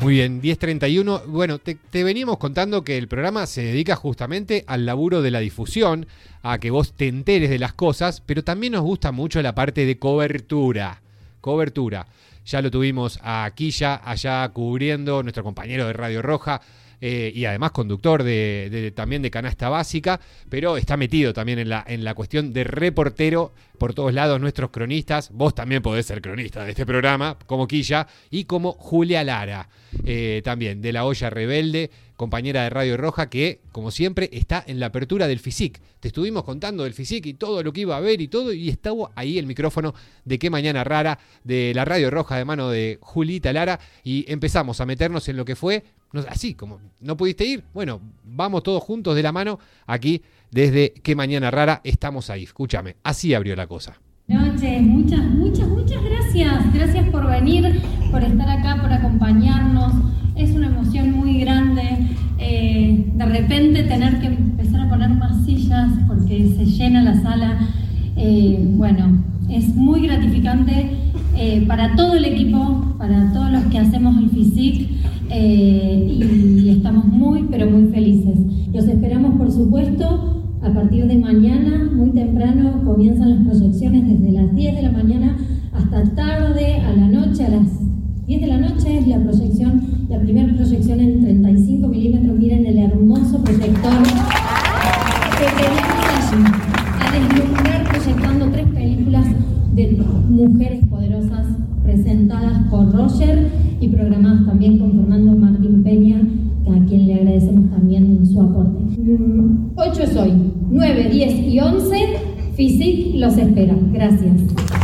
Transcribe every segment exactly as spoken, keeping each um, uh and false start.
Muy bien, diez treinta y uno. Bueno, te, te veníamos contando que el programa se dedica justamente al laburo de la difusión, a que vos te enteres de las cosas, pero también nos gusta mucho la parte de cobertura. Cobertura. Ya lo tuvimos a Quilla allá cubriendo, nuestro compañero de Radio Roja, eh, y además conductor de, de, también de Canasta Básica, pero está metido también en la, en la cuestión de reportero por todos lados, nuestros cronistas. Vos también podés ser cronista de este programa, como Quilla, y como Julia Lara, eh, también de La Olla Rebelde, compañera de Radio Roja, que, como siempre, está en la apertura del FISIC. Te estuvimos contando del FISIC y todo lo que iba a haber y todo, y estaba ahí el micrófono de Qué Mañana Rara, de la Radio Roja, de mano de Julita Lara, y empezamos a meternos en lo que fue, no, así como, ¿no pudiste ir? Bueno, vamos todos juntos de la mano, aquí, desde Qué Mañana Rara, estamos ahí. Escúchame, así abrió la cosa. Noches, muchas, muchas, muchas gracias. Gracias por venir, por estar acá, por acompañarnos. Es una emoción muy grande. Eh, de repente tener que empezar a poner más sillas porque se llena la sala. Eh, bueno, es muy gratificante eh, para todo el equipo, para todos los que hacemos el FISIC, eh, y estamos muy, pero muy felices. Los esperamos, por supuesto. A partir de mañana, muy temprano, comienzan las proyecciones desde las diez de la mañana hasta tarde, a la noche, a las diez de la noche es la proyección, la primera proyección en treinta y cinco milímetros. Miren el hermoso proyector que tenemos allí, a deslumbrar, proyectando tres películas de mujeres poderosas presentadas por Roger y programadas también con Fernando Martín Peña, a quien le agradecemos también su aporte. ocho es hoy, nueve, diez y once, FISIC los espera. Gracias.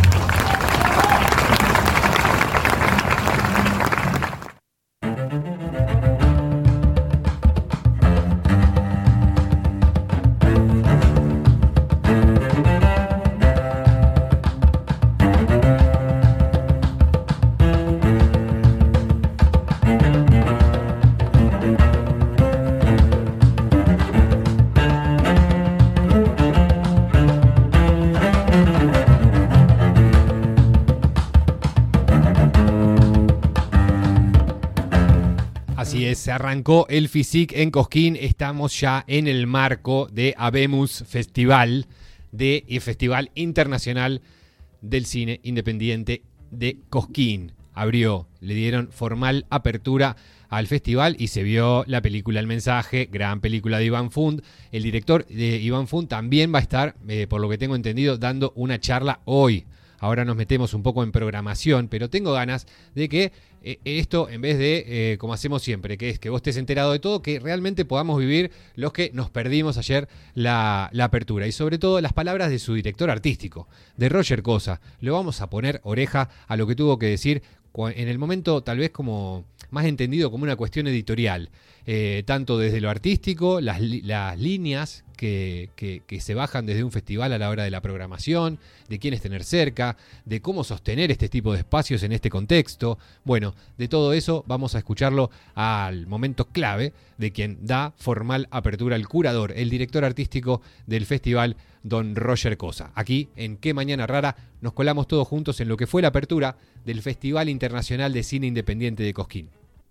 Se arrancó el FISIC en Cosquín, estamos ya en el marco de Habemos Festival, de el Festival Internacional del Cine Independiente de Cosquín. Abrió, le dieron formal apertura al festival y se vio la película El Mensaje, gran película de Iván Fund. El director de Iván Fund también va a estar, eh, por lo que tengo entendido, dando una charla hoy. Ahora nos metemos un poco en programación, pero tengo ganas de que eh, esto, en vez de, eh, como hacemos siempre, que es que vos estés enterado de todo, que realmente podamos vivir los que nos perdimos ayer la, la apertura. Y sobre todo las palabras de su director artístico, de Roger Cosa. Le vamos a poner oreja a lo que tuvo que decir en el momento tal vez como más entendido como una cuestión editorial, eh, tanto desde lo artístico, las, las líneas que, que, que se bajan desde un festival a la hora de la programación, de quiénes tener cerca, de cómo sostener este tipo de espacios en este contexto. Bueno, de todo eso vamos a escucharlo al momento clave de quien da formal apertura, el curador, el director artístico del festival, don Roger Cosa. Aquí, en Qué Mañana Rara, nos colamos todos juntos en lo que fue la apertura del Festival Internacional de Cine Independiente de Cosquín.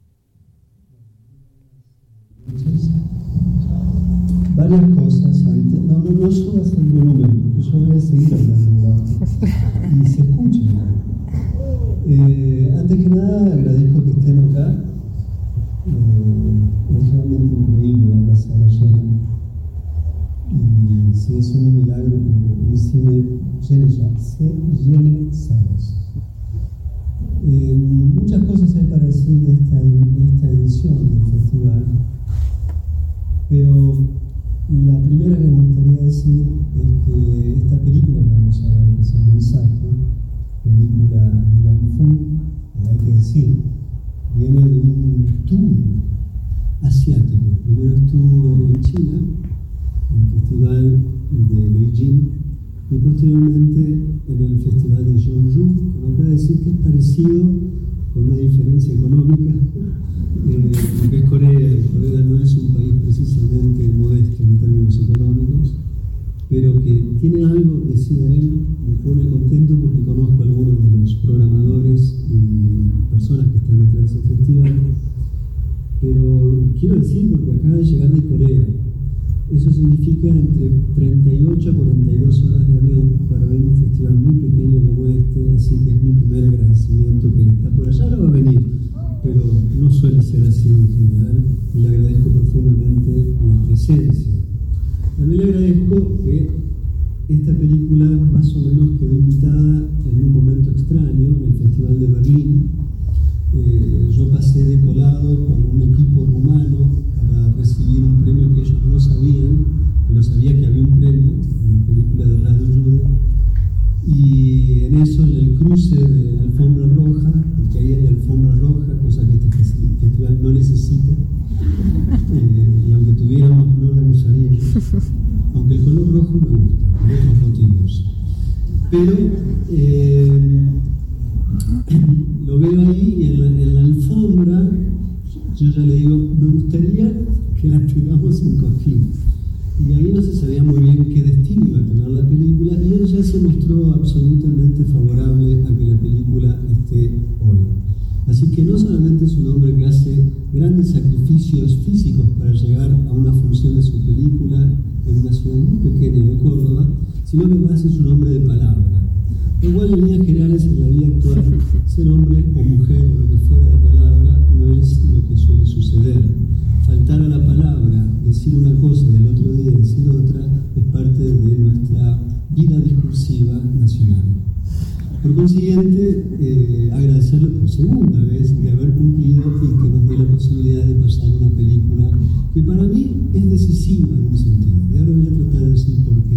Varias cosas antes. No, no, no subas el volumen, porque yo voy a seguir hablando abajo. Y se escucha. Eh, antes que nada, agradezco que estén acá. Eh, es realmente increíble ver la sala llena. Y sí, es un milagro que el cine llene ya, se llene salas. Eh, muchas cosas hay para decir de esta, esta edición del festival, pero la primera que me gustaría decir es que esta película que vamos a ver, que es El Mensaje, película de Iván Fund, hay que decir, viene de un tour asiático. Primero estuvo en China, en el Festival de Beijing, y posteriormente en el Festival de Jeonju, que me acaba de decir que es parecido, con una diferencia económica, eh, lo que es Corea. Corea no es un país precisamente modesto en términos económicos, pero que tiene algo, decía él, me pone contento porque conozco a algunos de los programadores y personas que están detrás de ese festival, pero quiero decir porque acaba de llegar de Corea. Eso significa entre treinta y ocho a cuarenta y dos horas de avión para ver un festival muy pequeño como este, así que es mi primer agradecimiento que él está por allá. Ahora va a venir, pero no suele ser así en general, y le agradezco profundamente la presencia. También le agradezco que esta película más o menos quedó invitada en un momento extraño, en el Festival de Berlín. Eh, yo pasé de colado con un equipo rumano para recibir un premio que ellos no sabían, pero sabía que había un premio en la película de Radio Jude. Y en eso, en el cruce de alfombra roja, porque ahí hay alfombra roja, cosa que este festival no necesita, eh, y aunque tuviéramos no la usaría yo, aunque el color rojo me gusta, por otros motivos. Pero eh, lo veo ahí y en la, en la alfombra yo ya le digo, me gustaría que la tuviéramos en Cosquín. Y ahí no se sabía muy bien qué destino iba a tener la película, y él ya se mostró absolutamente favorable a que la película esté hoy. Así que no solamente es un hombre que hace grandes sacrificios físicos para llegar a una función de su película en una ciudad muy pequeña de Córdoba, sino que además es un hombre de palabra. Igual en líneas generales en la vida actual, ser hombre o mujer o lo que fuera de palabra no es lo que suele suceder. Faltar a la palabra, decir una cosa y el otro día decir otra, es parte de nuestra vida discursiva nacional. Por consiguiente, eh, agradecerle por segunda vez de haber cumplido y que nos dé la posibilidad de pasar una película que para mí es decisiva en un sentido. Y ahora voy a tratar de decir por qué.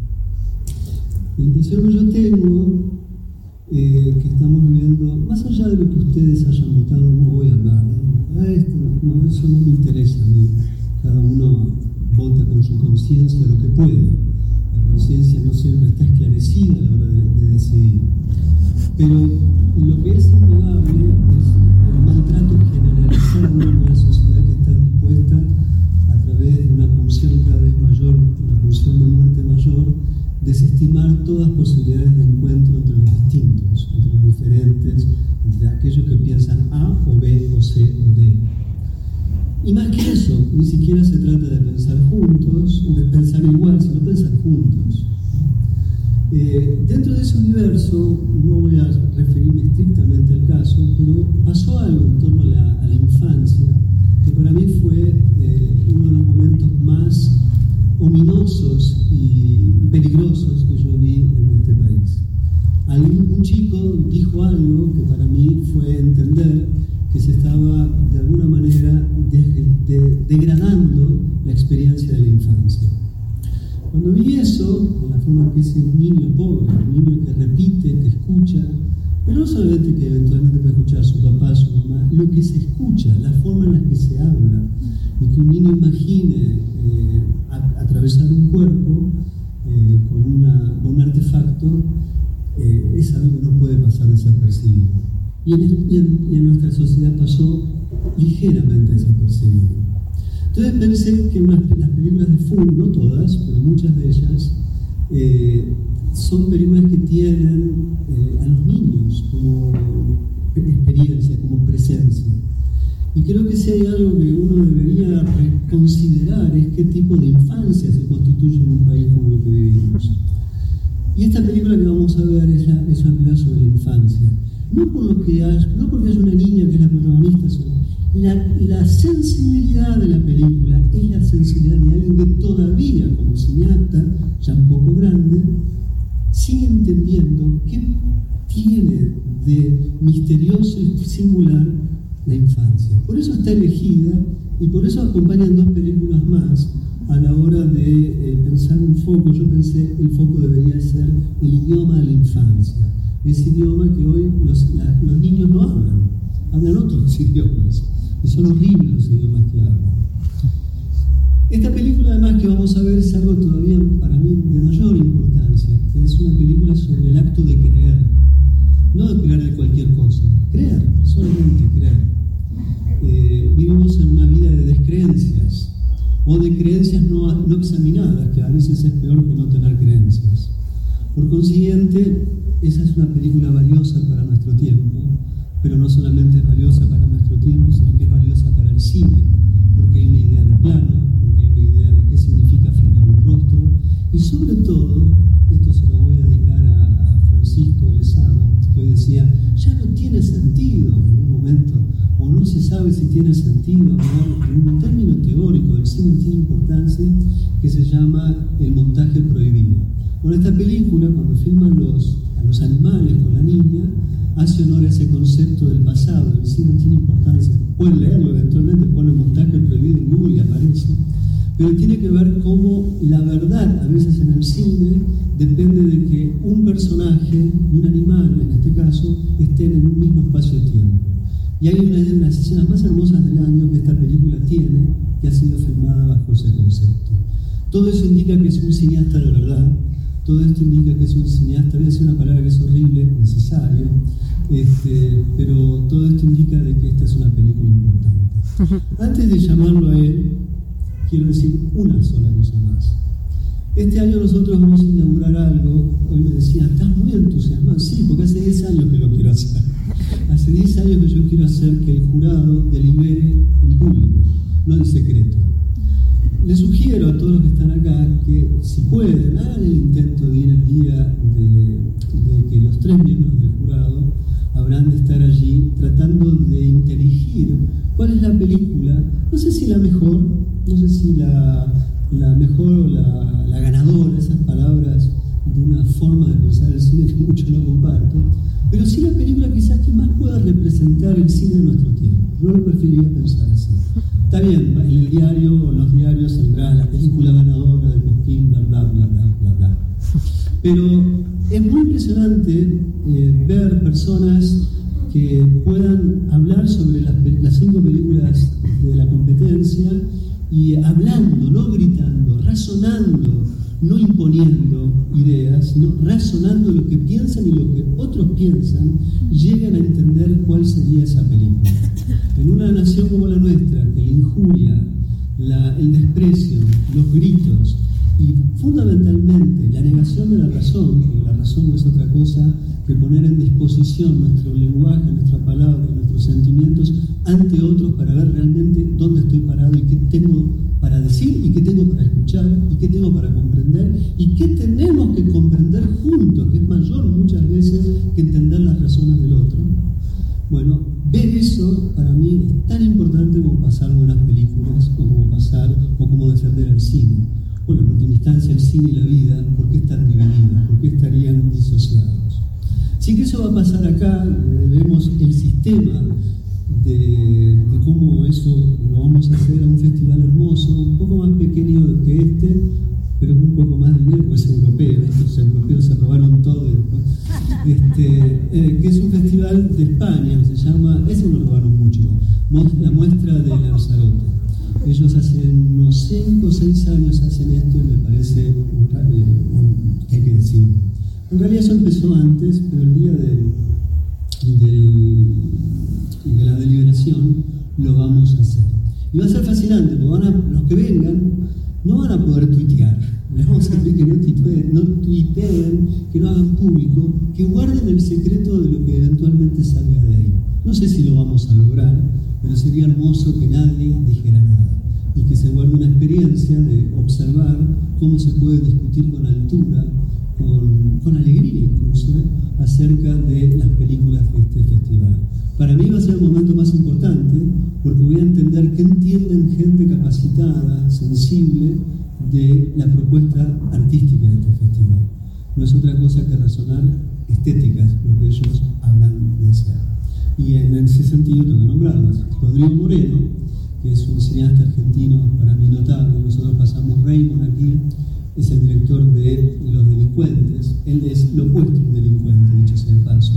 La impresión que yo tengo, eh, que estamos viviendo, más allá de lo que ustedes hayan votado, no voy a hablar, ¿eh? A esto, no, eso no me interesa a mí. Cada uno vota con su conciencia lo que puede. La conciencia no siempre está esclarecida a la hora de, de decidir. Pero lo que es innegable es el maltrato generalizado de una sociedad que está dispuesta, a través de una pulsión cada vez mayor, una pulsión de muerte mayor, desestimar todas posibilidades de encuentro entre los distintos, entre los diferentes, entre aquellos que piensan A o B o C o D. Y más que eso, ni siquiera se trata de pensar juntos, de pensar igual, sino pensar juntos. Eh, dentro de ese universo, no voy a referirme estrictamente al caso, pero pasó algo en torno a la, a la infancia, que para mí fue eh, uno de los momentos más ominosos y, y peligrosos que yo vi en este país. Algún, un chico dijo algo que para mí fue entender que se estaba de alguna manera de, de, degradando la experiencia de la infancia. Cuando vi eso, de la forma que ese niño pobre, un niño que repite, que escucha, pero no solamente que eventualmente puede escuchar a su papá, a su mamá, lo que se escucha, la forma en la que se habla, y que un niño imagine eh, a, atravesar un cuerpo eh, con, una, con un artefacto, eh, es algo que no puede pasar desapercibido. Y en, y, en, y en nuestra sociedad pasó ligeramente desapercibido. Entonces pensé que unas, las películas de fútbol, no todas, pero muchas de ellas, eh, son películas que tienen eh, a los niños como experiencia, como presencia. Y creo que si hay algo que uno debería considerar es qué tipo de infancia se constituye en un país como el que vivimos. Y esta película que vamos a ver es, la, es una película sobre la infancia. No, por lo que hay, no porque haya una niña que es la protagonista, la, la sensibilidad de la película es la sensibilidad de alguien que todavía, como cineasta, ya un poco grande, sigue entendiendo qué tiene de misterioso y singular la infancia. Por eso está elegida y por eso acompañan dos películas más a la hora de eh, pensar un foco. Yo pensé el foco debería ser el idioma de la infancia. Ese idioma que hoy los, la, los niños no hablan, hablan otros idiomas, y son horribles los idiomas que hablan. Esta película además que vamos a ver es algo todavía para mí de mayor importancia, que es una película sobre el acto de creer, no de creer de cualquier cosa, creer, solamente creer. Eh, vivimos en una vida de descreencias, o de creencias no, no examinadas, que a veces es peor que no tener creencias. Por consiguiente, esa es una película valiosa para nuestro tiempo, pero no solamente es valiosa para nuestro tiempo, sino que es valiosa para el cine. sabe si tiene sentido hablar de un término teórico del cine tiene importancia que se llama el montaje prohibido. Bueno, esta película, cuando filman los, a los animales con la niña, hace honor a ese concepto del pasado. El cine tiene importancia. Pueden leerlo eventualmente, ponen montaje prohibido en Google y aparece. Pero tiene que ver cómo la verdad, a veces en el cine, depende de que un personaje, un animal en este caso, estén en un mismo espacio de tiempo. Y hay una de las escenas más hermosas del año que esta película tiene, que ha sido filmada bajo ese concepto. Todo eso indica que es un cineasta de verdad. Todo esto indica que es un cineasta, voy a decir una palabra que es horrible, necesario, este, pero todo esto indica de que esta es una película importante. Antes de llamarlo a él, quiero decir una sola cosa más. Este año nosotros vamos a inaugurar algo. Hoy me decían, ¿estás muy entusiasmado? Sí, porque hace diez años que lo quiero hacer. Hace diez años que yo quiero hacer que el jurado delibere en público, no en secreto. Les sugiero a todos los que están acá que, si pueden, hagan el intento de ir el día de, de que los tres miembros del jurado habrán de estar allí tratando de inteligir cuál es la película, no sé si la mejor, no sé si la, la mejor o la, la ganadora, esas palabras de una forma de pensar el cine que mucho no comparto, pero sí la película quizás que más pueda representar el cine de nuestro tiempo. Yo lo preferiría pensar así. Está bien, en el diario o en los diarios saldrá la película ganadora del Cosquín, bla, bla, bla, bla, bla, bla. Pero es muy impresionante eh, ver personas que puedan hablar sobre las, las cinco películas de la competencia y hablando, no gritando, razonando, no imponiendo ideas, sino razonando lo que piensan y lo que otros piensan, llegan a entender cuál sería esa película. En una nación como la nuestra, que la injuria, la, el desprecio, los gritos y fundamentalmente la negación de la razón, porque la razón no es otra cosa que poner en disposición nuestro lenguaje, nuestra palabra, nuestros sentimientos ante otros para ver realmente dónde estoy parado y qué tengo para decir y qué tengo para escuchar y qué tengo para comprender y qué tenemos que comprender juntos, que es mayor muchas veces que entender las razones del otro. Bueno, ver eso para mí es tan importante como pasar buenas películas o como pasar o como defender el cine. Bueno, en última instancia el cine y la vida, ¿por qué están divididos? ¿Por qué estarían disociados? Así que eso va a pasar acá, vemos el sistema de, de cómo eso lo vamos a hacer a un festival hermoso, un poco más pequeño que este, pero un poco más de dinero, pues es europeo, estos europeos se robaron todo después. Este, eh, que es un festival de España, se llama, ese lo robaron mucho, la muestra de Lanzarote. Ellos hace unos cinco o seis años hacen esto y me parece un, eh, un, que hay que decir. En realidad eso empezó antes, pero el día del, del, de la deliberación lo vamos a hacer. Y va a ser fascinante, porque van a, los que vengan no van a poder tuitear. Les vamos a pedir que no tuiteen, no tuiteen, que no hagan público, que guarden el secreto de lo que eventualmente salga de ahí. No sé si lo vamos a lograr, pero sería hermoso que nadie dijera nada y que se guarde una experiencia de observar cómo se puede discutir con altura, con, con alegría incluso, ¿eh? acerca de las películas de este festival. Para mí va a ser el momento más importante porque voy a entender qué entienden gente capacitada, sensible, de la propuesta artística de este festival. No es otra cosa que razonar estéticas, lo que ellos hablan de ser. Y en ese sentido tengo que nombrarlos. Rodrigo Moreno, que es un cineasta argentino para mí notable, nosotros pasamos Raymond aquí, es el director de Los Delincuentes, él es lo opuesto a un delincuente, dicho sea de paso,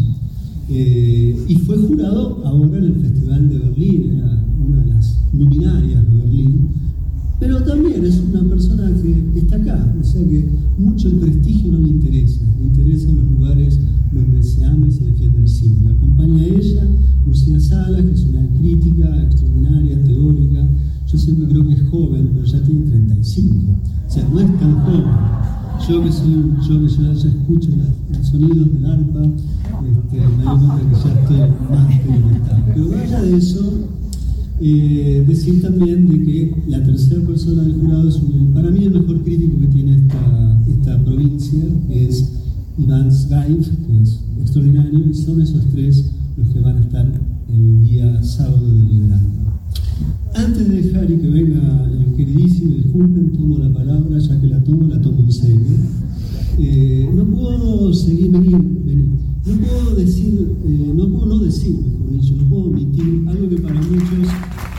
eh, y fue jurado ahora en el Festival de Berlín, era una de las luminarias de Berlín, pero también es una persona que está acá, o sea que mucho el prestigio no le interesa, le interesa en los lugares donde se ama y se defiende el cine. La acompaña a ella, Lucía Salas, que es una crítica extraordinaria, teórica. Yo siempre creo que es joven, pero ya tiene treinta y cinco, o sea, no es tan joven. Yo que soy, yo que ya, ya escucho la, los sonidos del arpa, este, me doy cuenta que ya estoy más experimentado. Pero vaya de eso, eh, decir también de que la tercera persona del jurado es un, para mí el mejor crítico que tiene esta, esta provincia, que es Iván Sgaif, que es extraordinario, y son esos tres los que van a estar el día sábado deliberando. Antes de dejar y que venga el queridísimo, disculpen, tomo la palabra, ya que la tomo, la tomo en serio. Eh, no puedo seguir, venir, venir. No puedo decir, eh, no puedo no decir, mejor dicho, no puedo omitir algo que para muchos...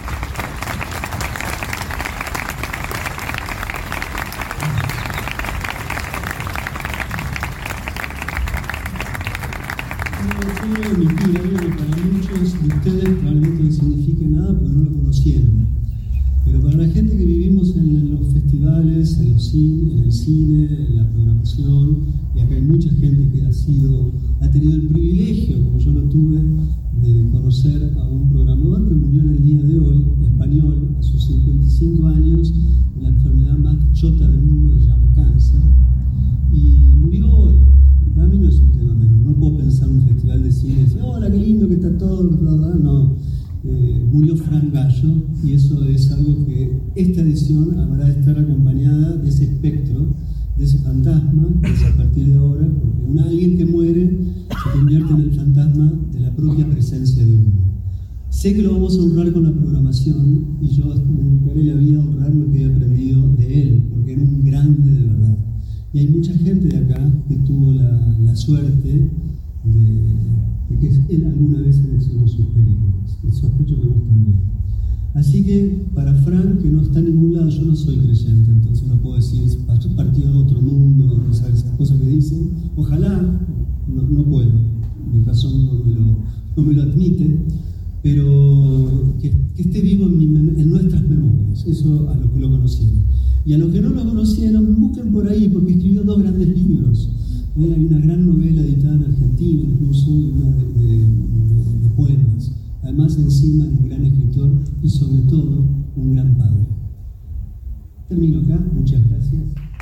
No puedo omitir algo que para muchos de ustedes probablemente no signifique nada porque no lo conocieron. Pero para la gente que vivimos en los festivales, en, los cine, en el cine, en la programación, y acá hay mucha gente que ha sido, ha tenido el privilegio, como yo lo tuve, de conocer a un programador que murió en el día de hoy, español, a sus cincuenta y cinco años, de la enfermedad más chota del mundo que se llama cáncer, y murió hoy. Para mí no es un tema menor, no puedo pensar en un festival de cine y decir, hola, qué lindo que está todo, bla, bla, no. Eh, murió Fran Gallo, y eso es algo que esta edición habrá de estar acompañada de ese espectro, de ese fantasma, que es a partir de ahora, porque un alguien que muere se convierte en el fantasma de la propia presencia de uno. Sé que lo vamos a honrar con la programación, y yo me dedicaré la vida a honrar lo que he aprendido de él, porque era un grande de verdad. Y hay mucha gente de acá que tuvo la, la suerte de, de que él alguna vez seleccionó sus películas. Y sospecho que vos también. Así que para Frank, que no está en ningún lado, yo no soy creyente, entonces no puedo decir partido de otro mundo, esas cosas que dicen. Ojalá, no, no puedo, mi razón no me lo, no me lo admite, pero que, que esté vivo en, mi, en nuestras memorias, eso a los que lo conocieron. Y a los que no lo conocieron, busquen por ahí, porque escribió dos grandes libros. ¿Eh? Hay una gran novela editada en Argentina, incluso, y una de, de, de, de poemas. Además, encima, es un gran escritor y, sobre todo, un gran padre. Termino acá. Muchas gracias.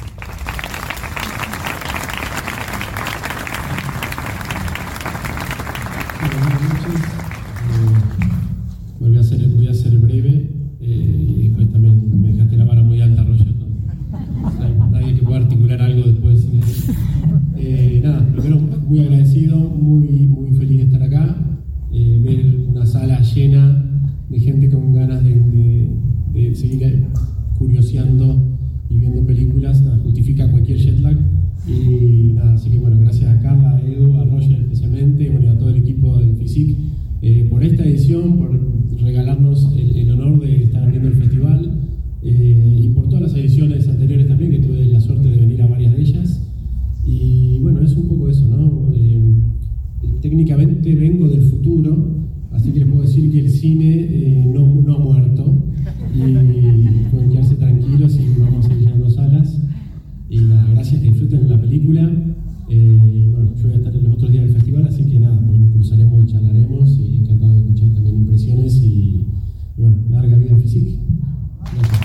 Buenas noches. Eh, voy, a ser, voy a ser breve. Eh, y después también me dejaste la vara muy alta, Roger. No, nadie que pueda articular algo después. Eh, nada, primero, muy agradecido, muy, muy feliz de estar acá. Eh, ver una sala llena de gente con ganas de, de, de seguir curioseando y viendo películas, nada, justifica cualquier jet lag. Y nada, así que bueno, gracias a Carla, a Edu, a Roger especialmente, bueno, y a todo el equipo del FISIC eh, por esta edición, por regalarnos el, el honor de estar abriendo el festival eh, y por todas las ediciones anteriores también, que tuve la suerte de venir a varias de ellas. Y bueno, es un poco eso, ¿no? Eh, técnicamente vengo del futuro, así que les puedo decir que el cine eh, no, no ha muerto y pueden quedarse tranquilos y vamos a ir llenando salas. Y nada, gracias, que disfruten la película. Eh, bueno, yo voy a estar en los otros días del festival, así que nada, pues nos cruzaremos y charlaremos, y encantado de escuchar también impresiones y, y bueno, larga vida al FISIC. Gracias.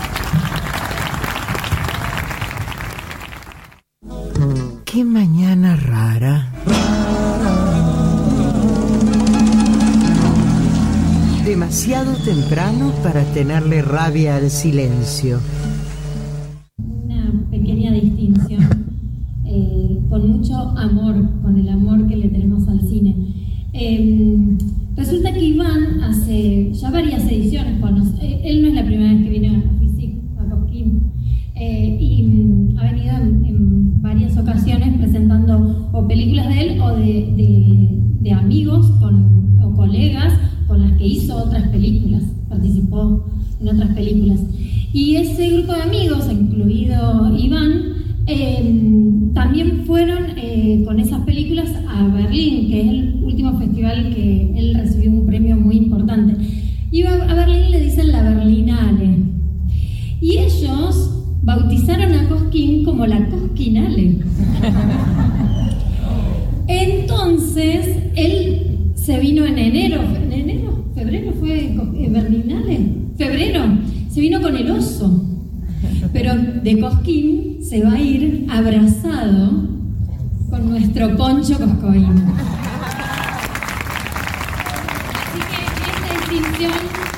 Qué mañana rara. Demasiado temprano para tenerle rabia al silencio. Una pequeña distinción, eh, con mucho amor, con el amor que le tenemos al cine. Eh, resulta que Iván hace ya varias ediciones, bueno, eh, él no es la primera vez que viene a FISIC, a Cosquín, eh, y mm, ha venido en, en varias ocasiones presentando o películas de él o de, de, de amigos con, o colegas con las que hizo otras películas, participó en otras películas. Y ese grupo de amigos, incluido Iván, eh, también fueron eh, con esas películas a Berlín, que es el último festival que él recibió un premio muy importante. Y a Berlín le dicen la Berlinale. Y ellos bautizaron a Cosquín como la Cosquinale. Entonces, él se vino en enero, ¿en enero? ¿Febrero fue Berlinale? ¿Febrero? Se vino con el oso, pero de Cosquín se va a ir abrazado con nuestro Poncho Coscoín. Así que esta distinción